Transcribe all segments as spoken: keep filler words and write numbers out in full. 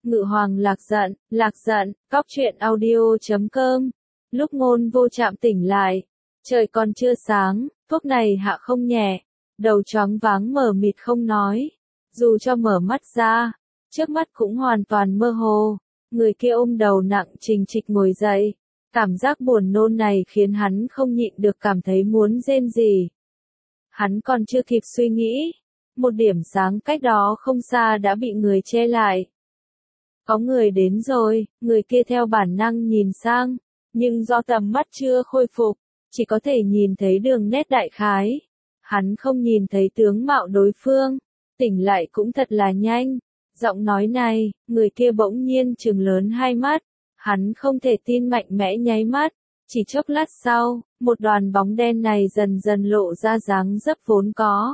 Ngự hoàng lạc giận, lạc giận, cóc truyện audio chấm com. Lúc Ngôn Vô Trạm tỉnh lại, trời còn chưa sáng, thuốc này hạ không nhẹ, đầu choáng váng mờ mịt không nói. Dù cho mở mắt ra, trước mắt cũng hoàn toàn mơ hồ. Người kia ôm đầu nặng trịch trịch ngồi dậy. Cảm giác buồn nôn này khiến hắn không nhịn được cảm thấy muốn rên rỉ. Hắn còn chưa kịp suy nghĩ, một điểm sáng cách đó không xa đã bị người che lại. Có người đến rồi, người kia theo bản năng nhìn sang, nhưng do tầm mắt chưa khôi phục, chỉ có thể nhìn thấy đường nét đại khái. Hắn không nhìn thấy tướng mạo đối phương, tỉnh lại cũng thật là nhanh. Giọng nói này, người kia bỗng nhiên trừng lớn hai mắt, hắn không thể tin mạnh mẽ nháy mắt. Chỉ chốc lát sau, một đoàn bóng đen này dần dần lộ ra dáng dấp vốn có.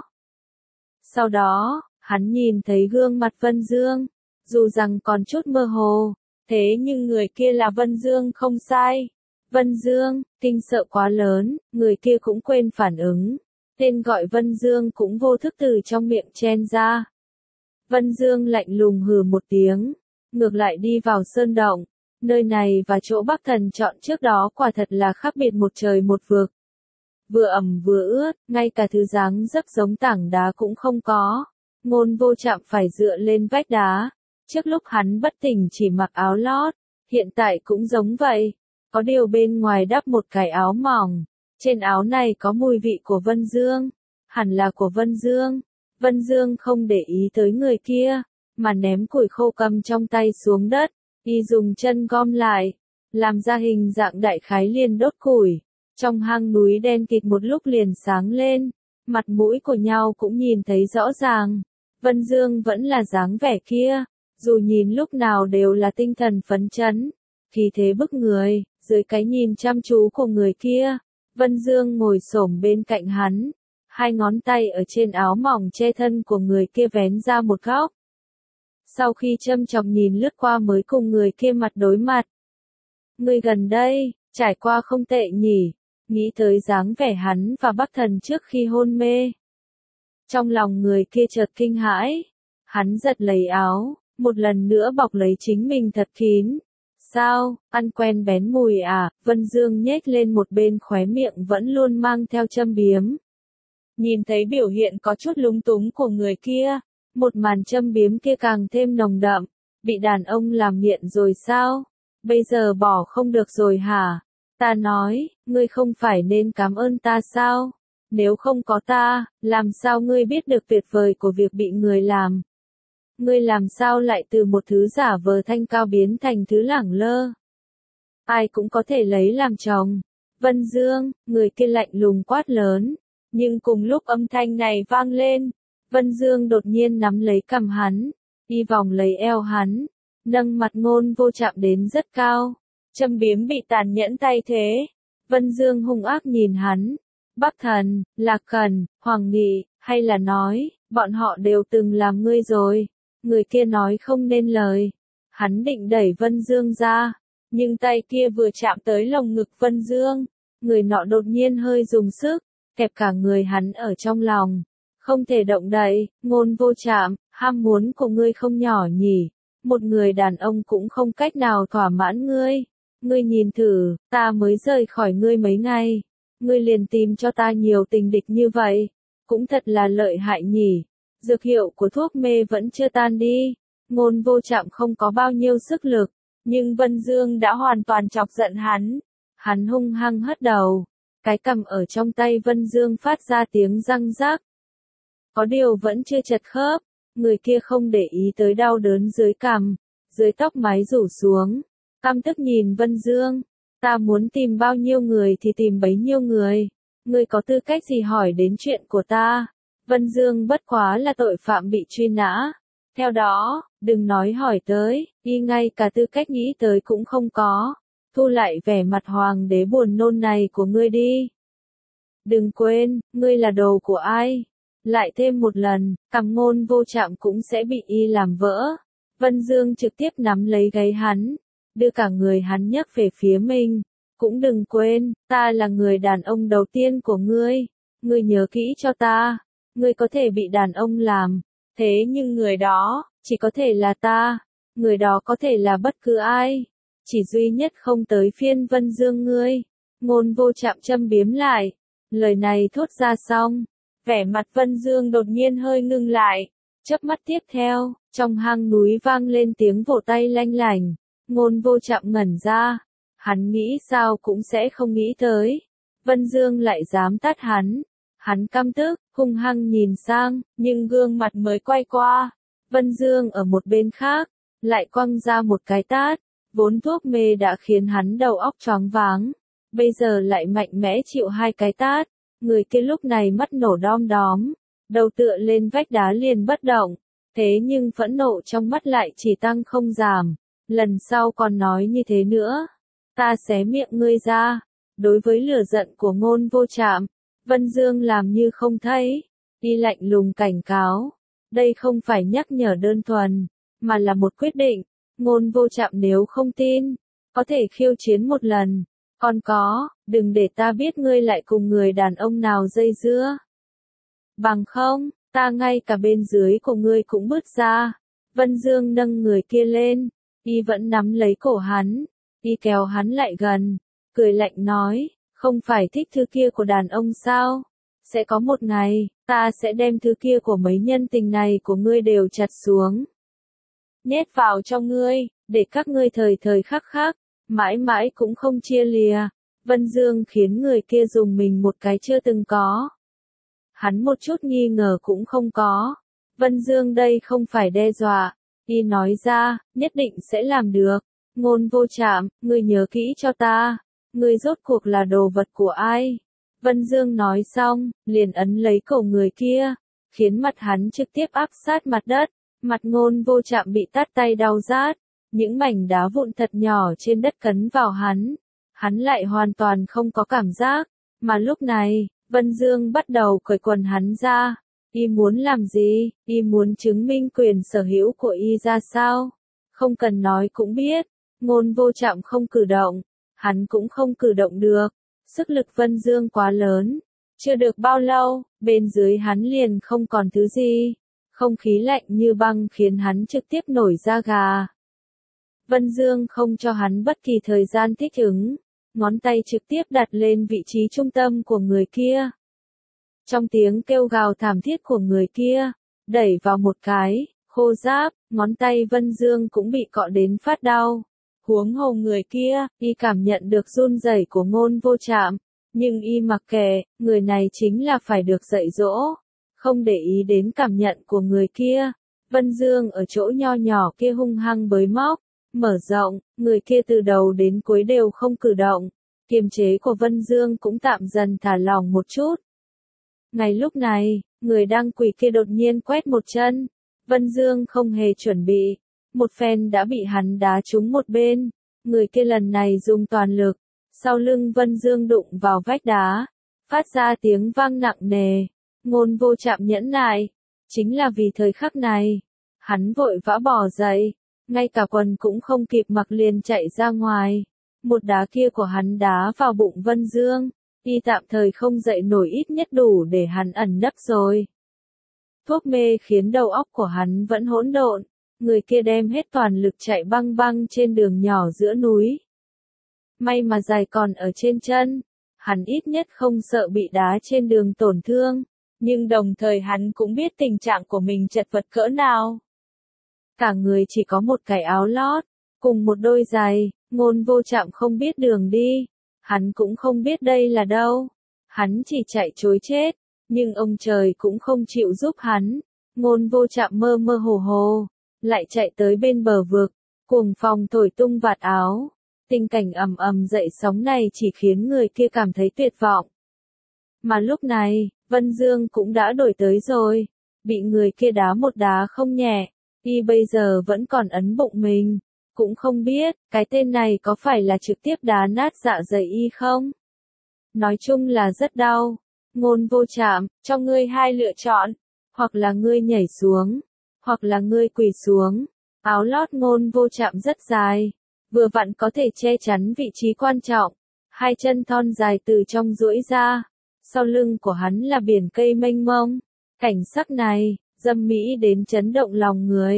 Sau đó, hắn nhìn thấy gương mặt Vân Dương, dù rằng còn chút mơ hồ, thế nhưng người kia là Vân Dương không sai. Vân Dương, kinh sợ quá lớn, người kia cũng quên phản ứng. Tên gọi Vân Dương cũng vô thức từ trong miệng chen ra. Vân Dương lạnh lùng hừ một tiếng, ngược lại đi vào sơn động. Nơi này và chỗ Bắc Thần chọn trước đó quả thật là khác biệt một trời một vực. Vừa ẩm vừa ướt, ngay cả thứ dáng dấp giống tảng đá cũng không có. Ngôn Vô Trạm phải dựa lên vách đá. Trước lúc hắn bất tỉnh chỉ mặc áo lót, hiện tại cũng giống vậy. Có điều bên ngoài đắp một cái áo mỏng. Trên áo này có mùi vị của Vân Dương. Hẳn là của Vân Dương. Vân Dương không để ý tới người kia, mà ném củi khô cầm trong tay xuống đất. Y dùng chân gom lại, làm ra hình dạng đại khái liền đốt củi. Trong hang núi đen kịt một lúc liền sáng lên, mặt mũi của nhau cũng nhìn thấy rõ ràng. Vân Dương vẫn là dáng vẻ kia, dù nhìn lúc nào đều là tinh thần phấn chấn, khí thế bức người. Dưới cái nhìn chăm chú của người kia, Vân Dương ngồi xổm bên cạnh hắn, hai ngón tay ở trên áo mỏng che thân của người kia vén ra một góc. Sau khi châm chọc nhìn lướt qua mới cùng người kia mặt đối mặt. Người gần đây, trải qua không tệ nhỉ, nghĩ tới dáng vẻ hắn và Bắc Thần trước khi hôn mê. Trong lòng người kia chợt kinh hãi, hắn giật lấy áo, một lần nữa bọc lấy chính mình thật kín. Sao, ăn quen bén mùi à? Vân Dương nhếch lên một bên khóe miệng vẫn luôn mang theo châm biếm. Nhìn thấy biểu hiện có chút lúng túng của người kia, một màn châm biếm kia càng thêm nồng đậm. Bị đàn ông làm nghiện rồi sao? Bây giờ bỏ không được rồi hả? Ta nói, ngươi không phải nên cảm ơn ta sao? Nếu không có ta, làm sao ngươi biết được tuyệt vời của việc bị người làm? Ngươi làm sao lại từ một thứ giả vờ thanh cao biến thành thứ lẳng lơ? Ai cũng có thể lấy làm chồng. Vân Dương, người kia lạnh lùng quát lớn. Nhưng cùng lúc âm thanh này vang lên, Vân Dương đột nhiên nắm lấy cằm hắn, đi vòng lấy eo hắn, nâng mặt Ngôn Vô Trạm đến rất cao. Châm biếm bị tàn nhẫn thay thế. Vân Dương hung ác nhìn hắn. Bắc Thần, Lạc Cần, Hoàng Nghị, hay là nói, bọn họ đều từng làm ngươi rồi. Người kia nói không nên lời. Hắn định đẩy Vân Dương ra, nhưng tay kia vừa chạm tới lồng ngực Vân Dương, người nọ đột nhiên hơi dùng sức, kẹp cả người hắn ở trong lòng. Không thể động đậy. Ngôn Vô Trạm, ham muốn của ngươi không nhỏ nhỉ. Một người đàn ông cũng không cách nào thỏa mãn ngươi. Ngươi nhìn thử, ta mới rời khỏi ngươi mấy ngày. Ngươi liền tìm cho ta nhiều tình địch như vậy. Cũng thật là lợi hại nhỉ. Dược hiệu của thuốc mê vẫn chưa tan đi. Ngôn Vô Trạm không có bao nhiêu sức lực, nhưng Vân Dương đã hoàn toàn chọc giận hắn. Hắn hung hăng hất đầu. Cái cằm ở trong tay Vân Dương phát ra tiếng răng rắc. Có điều vẫn chưa chật khớp. Người kia không để ý tới đau đớn dưới cằm, dưới tóc mái rủ xuống. Căm tức nhìn Vân Dương. Ta muốn tìm bao nhiêu người thì tìm bấy nhiêu người. Ngươi có tư cách gì hỏi đến chuyện của ta? Vân Dương bất quá là tội phạm bị truy nã. Theo đó, đừng nói hỏi tới, y ngay cả tư cách nghĩ tới cũng không có. Thu lại vẻ mặt hoàng đế buồn nôn này của ngươi đi. Đừng quên, ngươi là đồ của ai? Lại thêm một lần, cằm Ngôn Vô Trạm cũng sẽ bị y làm vỡ. Vân Dương trực tiếp nắm lấy gáy hắn, đưa cả người hắn nhấc về phía mình. Cũng đừng quên, ta là người đàn ông đầu tiên của ngươi. Ngươi nhớ kỹ cho ta. Ngươi có thể bị đàn ông làm, thế nhưng người đó, chỉ có thể là ta. người đó có thể là bất cứ ai. Chỉ duy nhất không tới phiên Vân Dương ngươi. Ngôn Vô Trạm châm biếm lại. Lời này thốt ra xong, vẻ mặt Vân Dương đột nhiên hơi ngưng lại. Chớp mắt tiếp theo, trong hang núi vang lên tiếng vỗ tay lanh lảnh. Ngôn Vô Trạm ngẩn ra. Hắn nghĩ sao cũng sẽ không nghĩ tới. Vân Dương lại dám tát hắn. Hắn căm tức, hung hăng nhìn sang, nhưng gương mặt mới quay qua. Vân Dương ở một bên khác, lại quăng ra một cái tát. Vốn thuốc mê đã khiến hắn đầu óc choáng váng. Bây giờ lại mạnh mẽ chịu hai cái tát. Người kia lúc này mắt nổ đom đóm. Đầu tựa lên vách đá liền bất động. Thế nhưng phẫn nộ trong mắt lại chỉ tăng không giảm. Lần sau còn nói như thế nữa, ta xé miệng ngươi ra. Đối với lửa giận của Ngôn Vô Trạm, Vân Dương làm như không thấy. Y lạnh lùng cảnh cáo. Đây không phải nhắc nhở đơn thuần, mà là một quyết định. Ngôn Vô Trạm nếu không tin, có thể khiêu chiến một lần. Còn có, đừng để ta biết ngươi lại cùng người đàn ông nào dây dưa. Bằng không, ta ngay cả bên dưới của ngươi cũng bứt ra. Vân Dương nâng người kia lên, y vẫn nắm lấy cổ hắn, y kéo hắn lại gần, cười lạnh nói, không phải thích thứ kia của đàn ông sao? Sẽ có một ngày, ta sẽ đem thứ kia của mấy nhân tình này của ngươi đều chặt xuống. Nhét vào cho ngươi, để các ngươi thời thời khắc khắc, mãi mãi cũng không chia lìa. Vân Dương khiến người kia dùng mình một cái chưa từng có. Hắn một chút nghi ngờ cũng không có. Vân Dương đây không phải đe dọa. Y nói ra, nhất định sẽ làm được. Ngôn Vô Trạm, ngươi nhớ kỹ cho ta. Ngươi rốt cuộc là đồ vật của ai? Vân Dương nói xong, liền ấn lấy cổ người kia, khiến mặt hắn trực tiếp áp sát mặt đất. Mặt Ngôn Vô Trạm bị tát tay đau rát. Những mảnh đá vụn thật nhỏ trên đất cấn vào hắn. Hắn lại hoàn toàn không có cảm giác. Mà lúc này, Vân Dương bắt đầu cởi quần hắn ra. Y muốn làm gì? Y muốn chứng minh quyền sở hữu của y ra sao? Không cần nói cũng biết. Ngôn Vô Trạm không cử động. Hắn cũng không cử động được. Sức lực Vân Dương quá lớn. Chưa được bao lâu, bên dưới hắn liền không còn thứ gì. Không khí lạnh như băng khiến hắn trực tiếp nổi da gà. Vân Dương không cho hắn bất kỳ thời gian thích ứng. Ngón tay trực tiếp đặt lên vị trí trung tâm của người kia. Trong tiếng kêu gào thảm thiết của người kia, đẩy vào một cái, khô ráp, ngón tay Vân Dương cũng bị cọ đến phát đau. Huống hồ người kia, y cảm nhận được run rẩy của Ngôn Vô Trạm, nhưng y mặc kệ, người này chính là phải được dạy dỗ, không để ý đến cảm nhận của người kia. Vân Dương ở chỗ nho nhỏ kia hung hăng bới móc, mở rộng, người kia từ đầu đến cuối đều không cử động. Kiềm chế của Vân Dương cũng tạm dần thả lỏng một chút. Ngay lúc này, người đang quỳ kia đột nhiên quét một chân. Vân Dương không hề chuẩn bị. Một phen đã bị hắn đá trúng một bên. Người kia lần này dùng toàn lực. Sau lưng Vân Dương đụng vào vách đá. Phát ra tiếng vang nặng nề. Ngôn Vô Trạm nhẫn nại. Chính là vì thời khắc này. Hắn vội vã bỏ dậy. Ngay cả quần cũng không kịp mặc liền chạy ra ngoài. Một đá kia của hắn đá vào bụng Vân Dương. Y tạm thời không dậy nổi, ít nhất đủ để hắn ẩn nấp rồi. Thuốc mê khiến đầu óc của hắn vẫn hỗn độn. Người kia đem hết toàn lực chạy băng băng trên đường nhỏ giữa núi. May mà giày còn ở trên chân. Hắn ít nhất không sợ bị đá trên đường tổn thương. Nhưng đồng thời hắn cũng biết tình trạng của mình chật vật cỡ nào. Cả người chỉ có một cái áo lót, cùng một đôi giày. Ngôn Vô Trạm không biết đường đi. Hắn cũng không biết đây là đâu. Hắn chỉ chạy trối chết. Nhưng ông trời cũng không chịu giúp hắn. Ngôn Vô Trạm mơ mơ hồ hồ. Lại chạy tới bên bờ vực. Cuồng phong thổi tung vạt áo. Tình cảnh ầm ầm dậy sóng này chỉ khiến người kia cảm thấy tuyệt vọng. Mà lúc này, Vân Dương cũng đã đổi tới rồi. Bị người kia đá một đá không nhẹ. Y bây giờ vẫn còn ấn bụng mình. Cũng không biết, cái tên này có phải là trực tiếp đá nát dạ dày y không? Nói chung là rất đau. Ngôn Vô Trạm, cho ngươi hai lựa chọn. Hoặc là ngươi nhảy xuống. Hoặc là ngươi quỳ xuống. Áo lót Ngôn Vô Trạm rất dài. Vừa vặn có thể che chắn vị trí quan trọng. Hai chân thon dài từ trong duỗi ra. Sau lưng của hắn là biển cây mênh mông. Cảnh sắc này, dâm mỹ đến chấn động lòng người.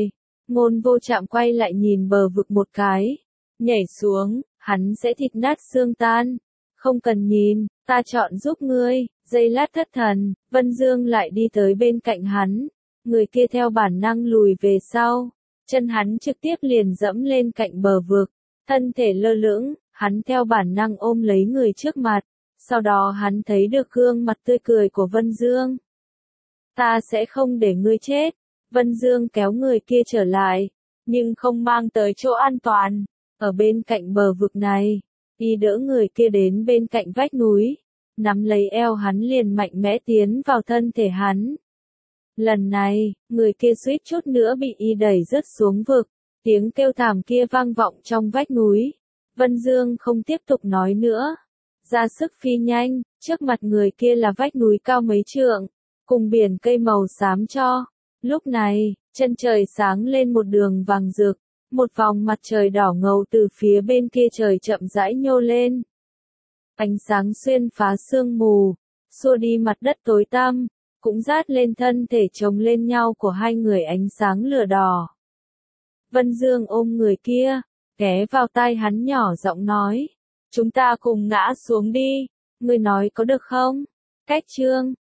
Ngôn Vô Trạm quay lại nhìn bờ vực một cái. Nhảy xuống, hắn sẽ thịt nát xương tan. Không cần nhìn, ta chọn giúp ngươi. Giây lát thất thần, Vân Dương lại đi tới bên cạnh hắn. Người kia theo bản năng lùi về sau. Chân hắn trực tiếp liền dẫm lên cạnh bờ vực. Thân thể lơ lửng, hắn theo bản năng ôm lấy người trước mặt. Sau đó hắn thấy được gương mặt tươi cười của Vân Dương. Ta sẽ không để ngươi chết. Vân Dương kéo người kia trở lại, nhưng không mang tới chỗ an toàn. Ở bên cạnh bờ vực này, y đỡ người kia đến bên cạnh vách núi, nắm lấy eo hắn liền mạnh mẽ tiến vào thân thể hắn. Lần này, người kia suýt chút nữa bị y đẩy rớt xuống vực, tiếng kêu thảm kia vang vọng trong vách núi. Vân Dương không tiếp tục nói nữa, ra sức phi nhanh, trước mặt người kia là vách núi cao mấy trượng, cùng biển cây màu xám cho. Lúc này, chân trời sáng lên một đường vàng rực, một vòng mặt trời đỏ ngầu từ phía bên kia trời chậm rãi nhô lên. Ánh sáng xuyên phá sương mù, xua đi mặt đất tối tăm, cũng rát lên thân thể chồng lên nhau của hai người ánh sáng lửa đỏ. Vân Dương ôm người kia, ghé vào tai hắn nhỏ giọng nói, chúng ta cùng ngã xuống đi, ngươi nói có được không? Cách chương